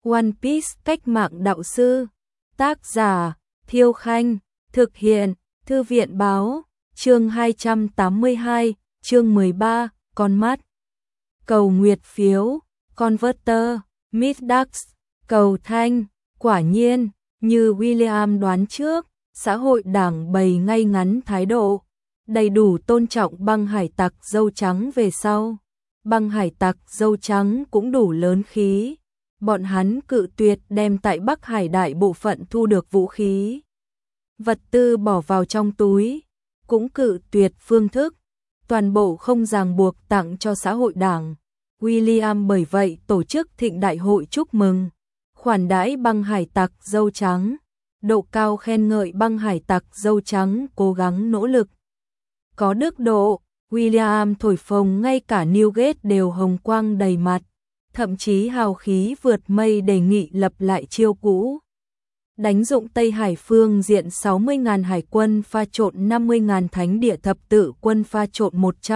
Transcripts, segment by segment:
One Piece cách mạng đạo sư. Tác giả Thiêu Khanh. Thực hiện Thư viện báo. Chương 282, chương 13, con mắt. Cầu nguyệt phiếu, Converter, Middax, cầu thanh. Quả nhiên, như William đoán trước, xã hội đảng bày ngay ngắn thái độ, đầy đủ tôn trọng băng hải tặc dâu trắng về sau. Băng hải tặc dâu trắng cũng đủ lớn khí. Bọn hắn cự tuyệt đem tại Bắc Hải đại bộ phận thu được vũ khí, vật tư bỏ vào trong túi, cũng cự tuyệt phương thức toàn bộ không ràng buộc tặng cho xã hội đảng. William bởi vậy tổ chức thịnh đại hội chúc mừng, khoản đãi băng hải tặc dâu trắng, độ cao khen ngợi băng hải tặc dâu trắng cố gắng nỗ lực. Có đức độ, William thổi phồng ngay cả Newgate đều hồng quang đầy mặt, thậm chí hào khí vượt mây đề nghị lập lại chiêu cũ. Đánh dụng Tây Hải phương diện 60.000 hải quân pha trộn 50.000 thánh địa thập tự quân pha trộn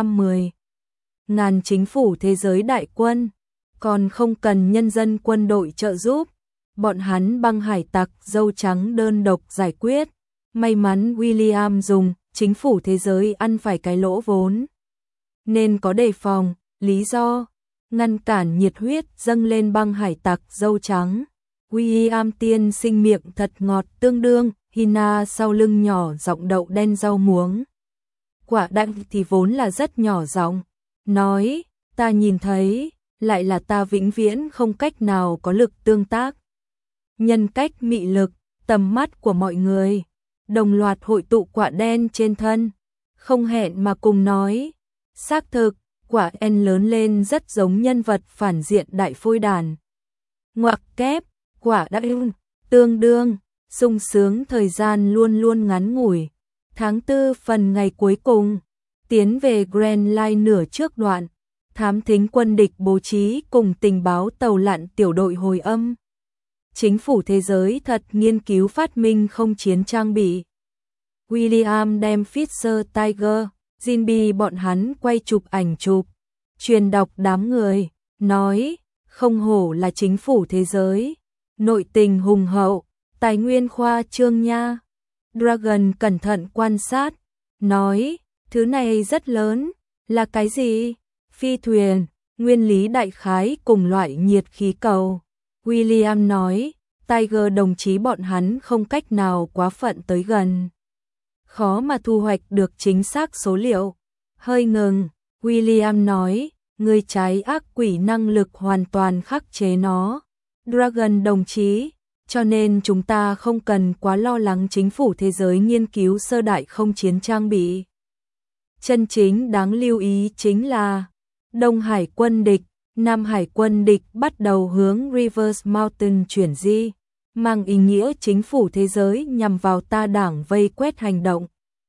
110.000 chính phủ thế giới đại quân, còn không cần nhân dân quân đội trợ giúp. Bọn hắn băng hải tặc dâu trắng đơn độc giải quyết. May mắn William dùng chính phủ thế giới ăn phải cái lỗ vốn, nên có đề phòng, lý do, ngăn cản nhiệt huyết dâng lên băng hải tặc dâu trắng. William tiên sinh miệng thật ngọt tương đương, Hina sau lưng nhỏ giọng đậu đen rau muống. Quả đặng thì vốn là rất nhỏ giọng, nói, ta nhìn thấy, lại là ta vĩnh viễn không cách nào có lực tương tác. Nhân cách mị lực, tầm mắt của mọi người, đồng loạt hội tụ quả đen trên thân, không hẹn mà cùng nói, xác thực, quả đen lớn lên rất giống nhân vật phản diện đại phôi đàn. Ngoặc kép, quả đen, tương đương, sung sướng thời gian luôn luôn ngắn ngủi. Tháng 4 phần ngày cuối cùng, tiến về Grand Line nửa trước đoạn, thám thính quân địch bố trí cùng tình báo tàu lặn tiểu đội hồi âm. Chính phủ thế giới thật nghiên cứu phát minh không chiến trang bị. William đem Fisher Tiger, Jinbe bọn hắn quay chụp ảnh chụp, truyền đọc đám người, nói, không hổ là chính phủ thế giới, nội tình hùng hậu, tài nguyên khoa trương nha. Dragon cẩn thận quan sát, nói, thứ này rất lớn, là cái gì? Phi thuyền, nguyên lý đại khái cùng loại nhiệt khí cầu. William nói, Tiger đồng chí bọn hắn không cách nào quá phận tới gần, khó mà thu hoạch được chính xác số liệu. Hơi ngừng, William nói, người trái ác quỷ năng lực hoàn toàn khắc chế nó. Dragon đồng chí, cho nên chúng ta không cần quá lo lắng chính phủ thế giới nghiên cứu sơ đại không chiến trang bị. Chân chính đáng lưu ý chính là Đông Hải quân địch, Nam Hải quân địch bắt đầu hướng Rivers Mountain chuyển di, mang ý nghĩa chính phủ thế giới nhằm vào ta đảng vây quét hành động.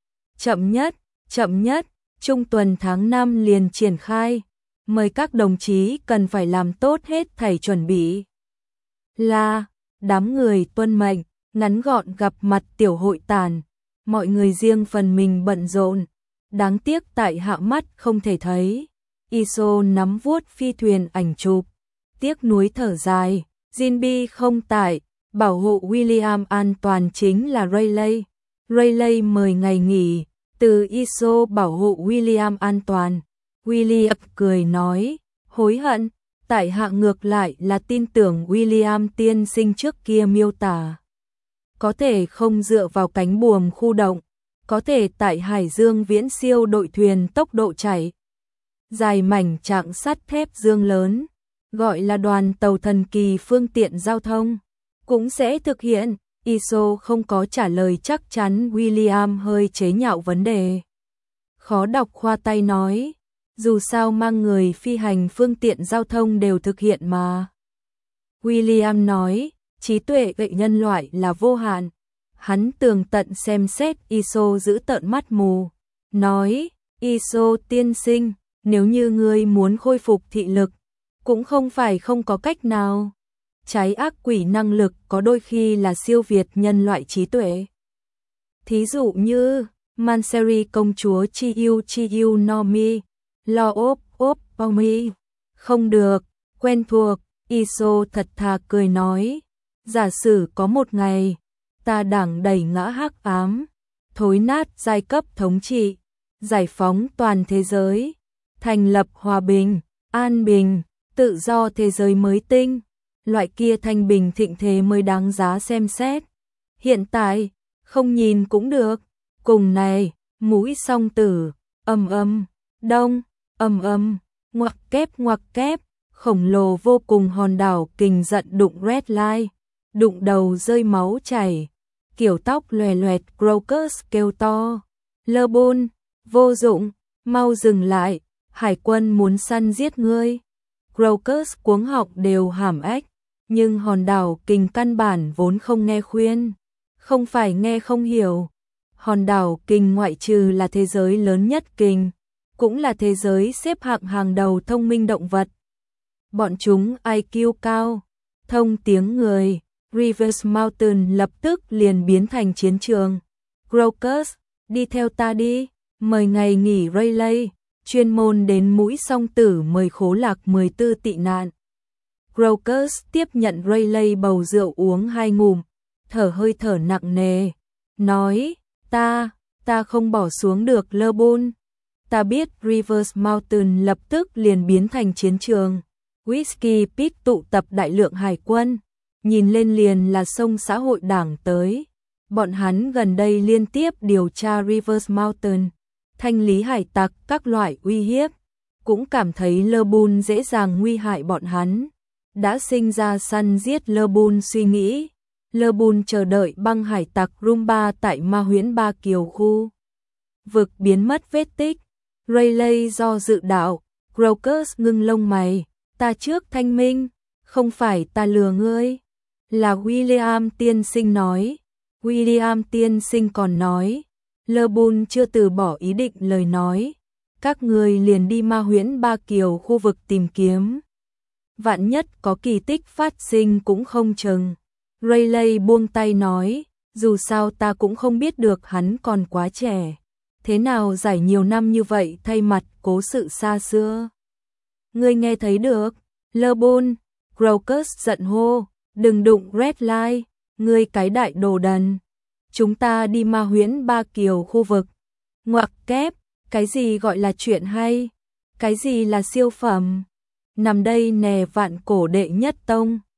Chậm nhất, trung tuần tháng 5 liền triển khai, mời các đồng chí cần phải làm tốt hết thảy chuẩn bị. Là, đám người tuân mệnh, ngắn gọn gặp mặt tiểu hội tàn, mọi người riêng phần mình bận rộn, đáng tiếc tại hạ mắt không thể thấy. Iso nắm vuốt phi thuyền ảnh chụp, tiếc nuối thở dài, Jinbe không tại, bảo hộ William an toàn chính là Rayleigh. Rayleigh mời ngày nghỉ, từ Iso bảo hộ William an toàn. William cười nói, hối hận, tại hạ ngược lại là tin tưởng William tiên sinh trước kia miêu tả. Có thể không dựa vào cánh buồm khu động, có thể tại Hải Dương viễn siêu đội thuyền tốc độ chạy dài mảnh trạng sắt thép dương lớn, gọi là đoàn tàu thần kỳ phương tiện giao thông, cũng sẽ thực hiện. Iso không có trả lời chắc chắn. William hơi chế nhạo vấn đề. Khó đọc khoa tay nói, dù sao mang người phi hành phương tiện giao thông đều thực hiện mà. William nói, trí tuệ gậy nhân loại là vô hạn. Hắn tường tận xem xét Iso giữ tợn mắt mù, nói, Iso tiên sinh, nếu như ngươi muốn khôi phục thị lực, cũng không phải không có cách nào. Trái ác quỷ năng lực có đôi khi là siêu việt nhân loại trí tuệ. Thí dụ như, Manseri công chúa Chiyu no Mi, Law of Omi. Không được, quen thuộc, Iso thật thà cười nói, giả sử có một ngày, ta đảng đẩy ngã hắc ám, thối nát giai cấp thống trị, giải phóng toàn thế giới, thành lập hòa bình, an bình, tự do thế giới mới tinh, loại kia thanh bình thịnh thế mới đáng giá xem xét. Hiện tại, không nhìn cũng được, cùng này, mũi song tử, đông, ngoặc kép, khổng lồ vô cùng hòn đảo kình giận đụng Red Line, đụng đầu rơi máu chảy, kiểu tóc lòe loẹt. Crocus kêu to, Lobun, vô dụng, mau dừng lại, hải quân muốn săn giết ngươi. Crocus cuống họng đều hàm ếch, nhưng hòn đảo kình căn bản vốn không nghe khuyên, không phải nghe không hiểu. Hòn đảo kình ngoại trừ là thế giới lớn nhất kình, cũng là thế giới xếp hạng hàng đầu thông minh động vật. Bọn chúng IQ cao, thông tiếng người. Rivers Mountain lập tức liền biến thành chiến trường. Crocus, đi theo ta đi, mời ngày nghỉ Rayleigh, chuyên môn đến mũi song tử mời khố lạc 14 tị nạn. Crocus tiếp nhận Rayleigh bầu rượu uống 2 ngụm, hơi thở nặng nề, nói, ta không bỏ xuống được Lobun. Ta biết. Rivers Mountain lập tức liền biến thành chiến trường. Whiskey Pit tụ tập đại lượng hải quân, nhìn lên liền là sông xã hội đảng tới. Bọn hắn gần đây liên tiếp điều tra Rivers Mountain, thanh lý hải tặc các loại uy hiếp, cũng cảm thấy Lobun dễ dàng nguy hại bọn hắn, đã sinh ra săn giết Lobun suy nghĩ. Lobun chờ đợi băng hải tặc Rumba tại Ma Huyễn Ba Kiều khu vực biến mất vết tích. Rayleigh do dự đạo. Crocus ngưng lông mày, ta trước thanh minh, không phải ta lừa ngươi, là William tiên sinh nói. William tiên sinh còn nói, Lobun chưa từ bỏ ý định lời nói, các ngươi liền đi Ma Huyễn Ba Kiều khu vực tìm kiếm, vạn nhất có kỳ tích phát sinh cũng không chừng. Rayleigh buông tay nói, dù sao ta cũng không biết được hắn còn quá trẻ, thế nào giải nhiều năm như vậy thay mặt cố sự xa xưa. Ngươi nghe thấy được? Lobun, Crocus giận hô, đừng đụng Red Line, ngươi cái đại đồ đần. Chúng ta đi Ma Huyễn Ba Kiều khu vực. Ngoặc kép, cái gì gọi là chuyện hay? Cái gì là siêu phẩm? Nằm đây nè vạn cổ đệ nhất tông.